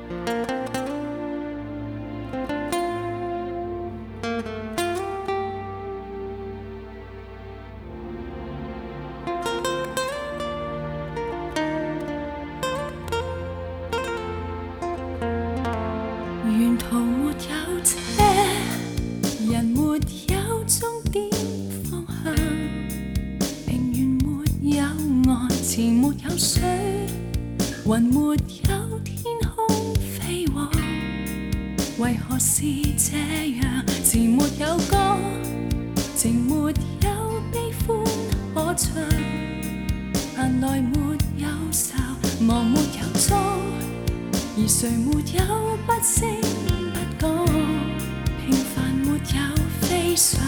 沿途没有车，人没有终点方向，平原没有岸，前没有水，云没有天空飞往。为何是这样？词没有歌，情没有悲欢可唱，眼内没有愁，望没有踪。而谁没有不声不讲？平凡没有非常，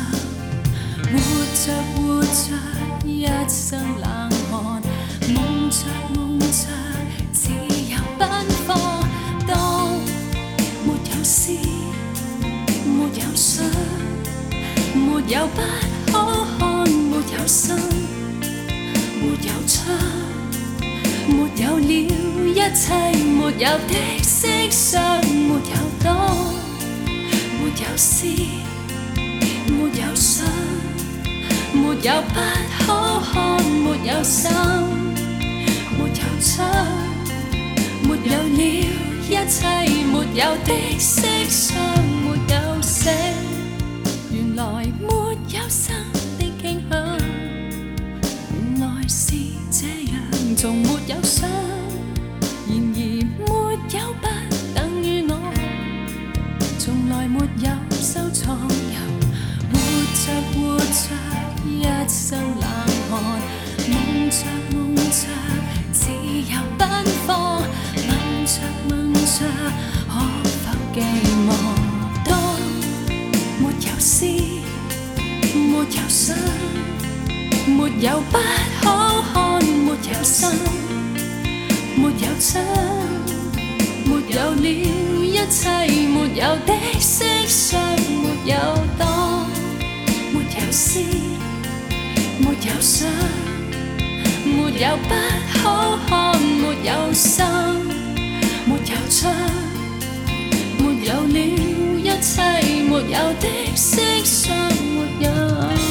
活着一生冷寒，梦着自由奔放。當沒有詩，沒有相，沒有不可看，沒有心，沒有窗。沒有了一切，沒有的色相，沒有當，沒有詩，沒有相，沒有不可看，沒有心，沒有窗，沒有了一切，沒有的色相，沒有死，原來沒有生的驚響，原來是這樣，從沒有想，然而沒有不等於我，從來沒有收藏有，活着一生冷寒，夢着自由奔放，問着可否寄望？當沒有詩，沒有相，沒有不可看，沒有心，沒有窗，沒有了一切，沒有的色相，沒有當，沒有詩，沒有相，沒有不可看，沒有心，沒有窗，沒有了一切，沒有的色相，沒有。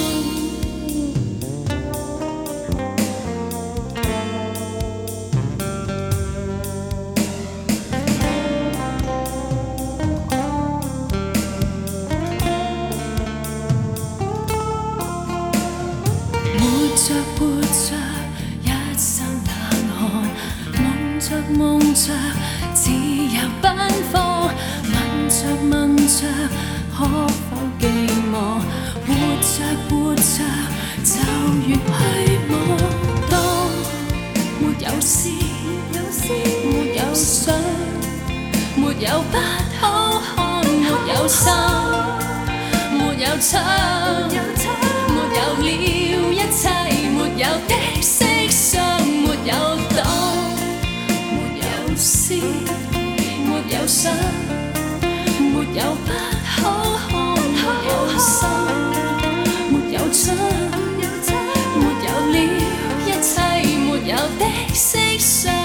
活着一生冷寒，夢着自由奔放，問着可否寄望？活着就越虛妄。當沒有詩，沒有相，沒有不可看，沒有心，沒有窗，沒有了一切，沒有的色相，沒有當，沒有詩，沒有相，沒有不可看，沒有心，沒有窗，沒有了一切，沒有的色相。